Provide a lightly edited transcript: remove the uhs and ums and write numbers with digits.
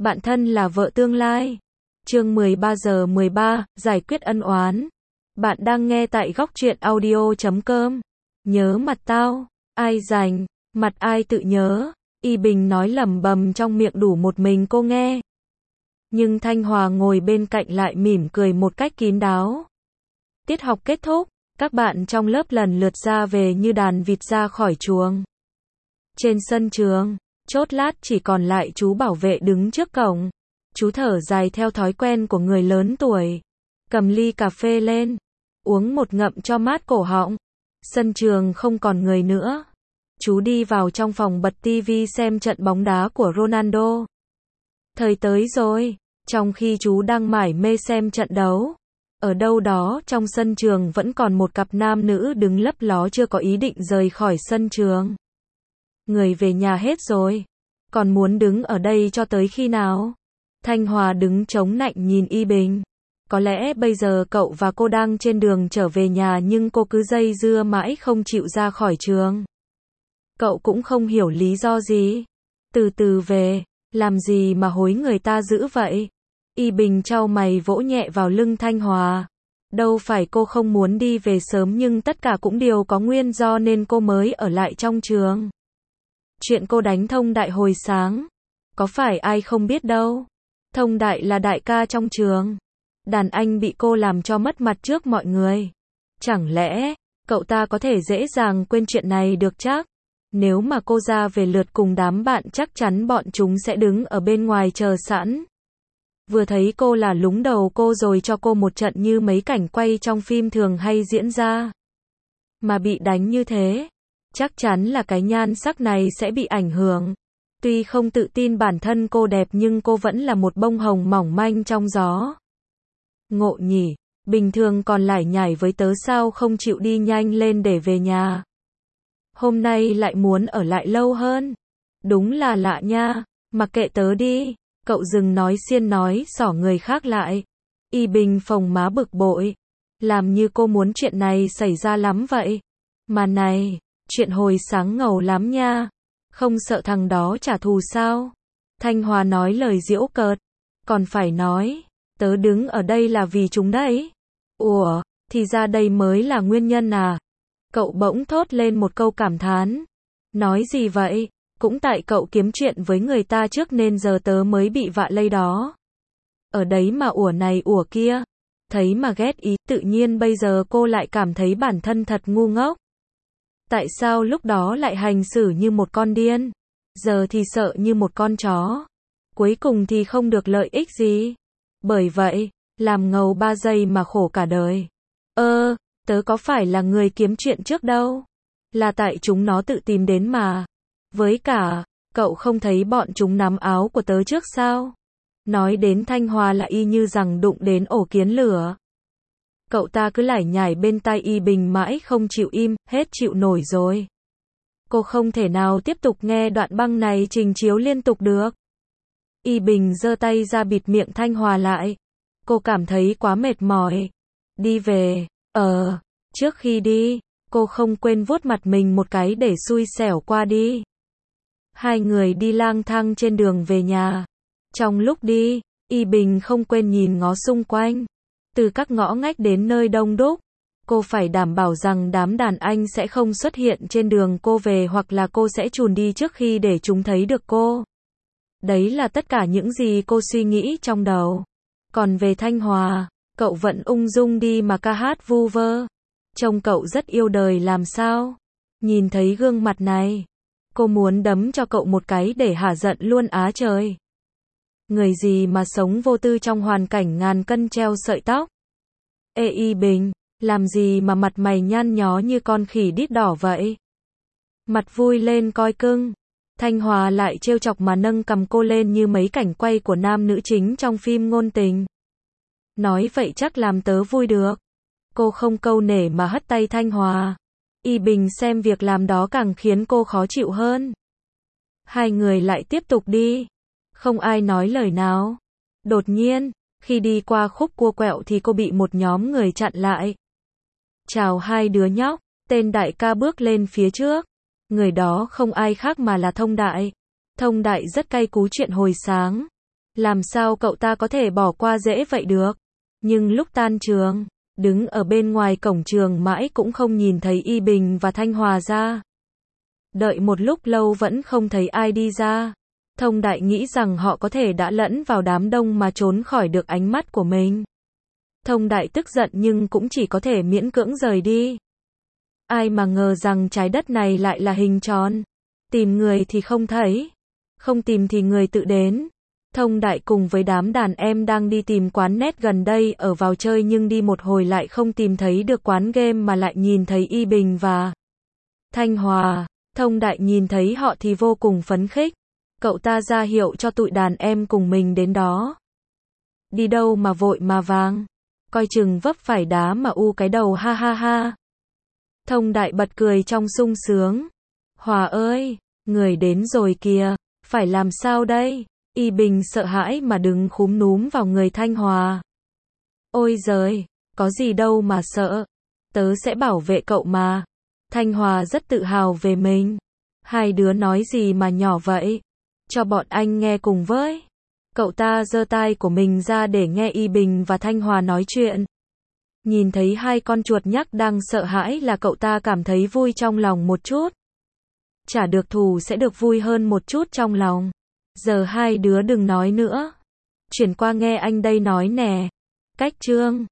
Bạn thân là vợ tương lai. Chương 13 giờ 13, giải quyết ân oán. Bạn đang nghe tại góc truyện audio.com. Nhớ mặt tao, ai dành, mặt ai tự nhớ. Y Bình nói lẩm bẩm trong miệng đủ một mình cô nghe. Nhưng Thanh Hòa ngồi bên cạnh lại mỉm cười một cách kín đáo. Tiết học kết thúc, các bạn trong lớp lần lượt ra về như đàn vịt ra khỏi chuồng. Trên sân trường, chốt lát chỉ còn lại chú bảo vệ đứng trước cổng. Chú thở dài theo thói quen của người lớn tuổi. Cầm ly cà phê lên, uống một ngụm cho mát cổ họng. Sân trường không còn người nữa. Chú đi vào trong phòng bật tivi xem trận bóng đá của Ronaldo. Thời tới rồi, trong khi chú đang mải mê xem trận đấu, ở đâu đó trong sân trường vẫn còn một cặp nam nữ đứng lấp ló chưa có ý định rời khỏi sân trường. Người về nhà hết rồi, còn muốn đứng ở đây cho tới khi nào? Thanh Hòa đứng chống nạnh nhìn Y Bình. Có lẽ bây giờ cậu và cô đang trên đường trở về nhà nhưng cô cứ dây dưa mãi không chịu ra khỏi trường. Cậu cũng không hiểu lý do gì. Từ từ về, làm gì mà hối người ta dữ vậy? Y Bình chau mày vỗ nhẹ vào lưng Thanh Hòa. Đâu phải cô không muốn đi về sớm nhưng tất cả cũng đều có nguyên do nên cô mới ở lại trong trường. Chuyện cô đánh Thông Đại hồi sáng, có phải ai không biết đâu. Thông Đại là đại ca trong trường. Đàn anh bị cô làm cho mất mặt trước mọi người. Chẳng lẽ, cậu ta có thể dễ dàng quên chuyện này được chắc? Nếu mà cô ra về lượt cùng đám bạn chắc chắn bọn chúng sẽ đứng ở bên ngoài chờ sẵn. Vừa thấy cô là lúng đầu cô rồi cho cô một trận như mấy cảnh quay trong phim thường hay diễn ra. Mà bị đánh như thế, chắc chắn là cái nhan sắc này sẽ bị ảnh hưởng. Tuy không tự tin bản thân cô đẹp nhưng cô vẫn là một bông hồng mỏng manh trong gió. Ngộ nhỉ, bình thường còn lải nhải với tớ sao không chịu đi nhanh lên để về nhà. Hôm nay lại muốn ở lại lâu hơn. Đúng là lạ nha, mặc kệ tớ đi. Cậu dừng nói xiên nói xỏ người khác lại. Y Bình phồng má bực bội. Làm như cô muốn chuyện này xảy ra lắm vậy. Mà này, chuyện hồi sáng ngầu lắm nha. Không sợ thằng đó trả thù sao? Thanh Hòa nói lời giễu cợt. Còn phải nói, tớ đứng ở đây là vì chúng đấy. Ủa, thì ra đây mới là nguyên nhân à? Cậu bỗng thốt lên một câu cảm thán. Nói gì vậy? Cũng tại cậu kiếm chuyện với người ta trước nên giờ tớ mới bị vạ lây đó. Ở đấy mà ủa này ủa kia. Thấy mà ghét ý, tự nhiên bây giờ cô lại cảm thấy bản thân thật ngu ngốc. Tại sao lúc đó lại hành xử như một con điên? Giờ thì sợ như một con chó. Cuối cùng thì không được lợi ích gì. Bởi vậy, làm ngầu 3 giây mà khổ cả đời. Tớ có phải là người kiếm chuyện trước đâu. Là tại chúng nó tự tìm đến mà. Với cả, cậu không thấy bọn chúng nắm áo của tớ trước sao? Nói đến Thanh Hòa là y như rằng đụng đến ổ kiến lửa. Cậu ta cứ lải nhải bên tai Y Bình mãi không chịu im, hết chịu nổi rồi. Cô không thể nào tiếp tục nghe đoạn băng này trình chiếu liên tục được. Y Bình giơ tay ra bịt miệng Thanh Hòa lại. Cô cảm thấy quá mệt mỏi. Đi về. Trước khi đi, cô không quên vuốt mặt mình một cái để xui xẻo qua đi. Hai người đi lang thang trên đường về nhà. Trong lúc đi, Y Bình không quên nhìn ngó xung quanh. Từ các ngõ ngách đến nơi đông đúc, cô phải đảm bảo rằng đám đàn anh sẽ không xuất hiện trên đường cô về hoặc là cô sẽ chùn đi trước khi để chúng thấy được cô. Đấy là tất cả những gì cô suy nghĩ trong đầu. Còn về Thanh Hòa, cậu vẫn ung dung đi mà ca hát vu vơ. Trông cậu rất yêu đời làm sao? Nhìn thấy gương mặt này, cô muốn đấm cho cậu một cái để hả giận luôn á trời. Người gì mà sống vô tư trong hoàn cảnh ngàn cân treo sợi tóc. Ê Y Bình, làm gì mà mặt mày nhăn nhó như con khỉ đít đỏ vậy? Mặt vui lên coi cưng. Thanh Hòa lại trêu chọc mà nâng cầm cô lên như mấy cảnh quay của nam nữ chính trong phim ngôn tình. Nói vậy chắc làm tớ vui được. Cô không câu nể mà hất tay Thanh Hòa. Y Bình xem việc làm đó càng khiến cô khó chịu hơn. Hai người lại tiếp tục đi. Không ai nói lời nào. Đột nhiên, khi đi qua khúc cua quẹo thì cô bị một nhóm người chặn lại. Chào hai đứa nhóc, tên đại ca bước lên phía trước. Người đó không ai khác mà là Thông Đại. Thông Đại rất cay cú chuyện hồi sáng. Làm sao cậu ta có thể bỏ qua dễ vậy được? Nhưng lúc tan trường, đứng ở bên ngoài cổng trường mãi cũng không nhìn thấy Y Bình và Thanh Hòa ra. Đợi một lúc lâu vẫn không thấy ai đi ra. Thông Đại nghĩ rằng họ có thể đã lẫn vào đám đông mà trốn khỏi được ánh mắt của mình. Thông Đại tức giận nhưng cũng chỉ có thể miễn cưỡng rời đi. Ai mà ngờ rằng trái đất này lại là hình tròn. Tìm người thì không thấy, không tìm thì người tự đến. Thông Đại cùng với đám đàn em đang đi tìm quán net gần đây ở vào chơi nhưng đi một hồi lại không tìm thấy được quán game mà lại nhìn thấy Y Bình và Thanh Hòa. Thông Đại nhìn thấy họ thì vô cùng phấn khích. Cậu ta ra hiệu cho tụi đàn em cùng mình đến đó. Đi đâu mà vội mà vàng, coi chừng vấp phải đá mà u cái đầu ha ha ha. Thông Đại bật cười trong sung sướng. Hòa ơi, người đến rồi kìa, phải làm sao đây? Y Bình sợ hãi mà đứng khúm núm vào người Thanh Hòa. Ôi giời, có gì đâu mà sợ, tớ sẽ bảo vệ cậu mà. Thanh Hòa rất tự hào về mình. Hai đứa nói gì mà nhỏ vậy? Cho bọn anh nghe cùng với. Cậu ta giơ tai của mình ra để nghe Y Bình và Thanh Hòa nói chuyện. Nhìn thấy hai con chuột nhắt đang sợ hãi là cậu ta cảm thấy vui trong lòng một chút. Trả được thù sẽ được vui hơn một chút trong lòng. Giờ hai đứa đừng nói nữa. Chuyển qua nghe anh đây nói nè. Cách chương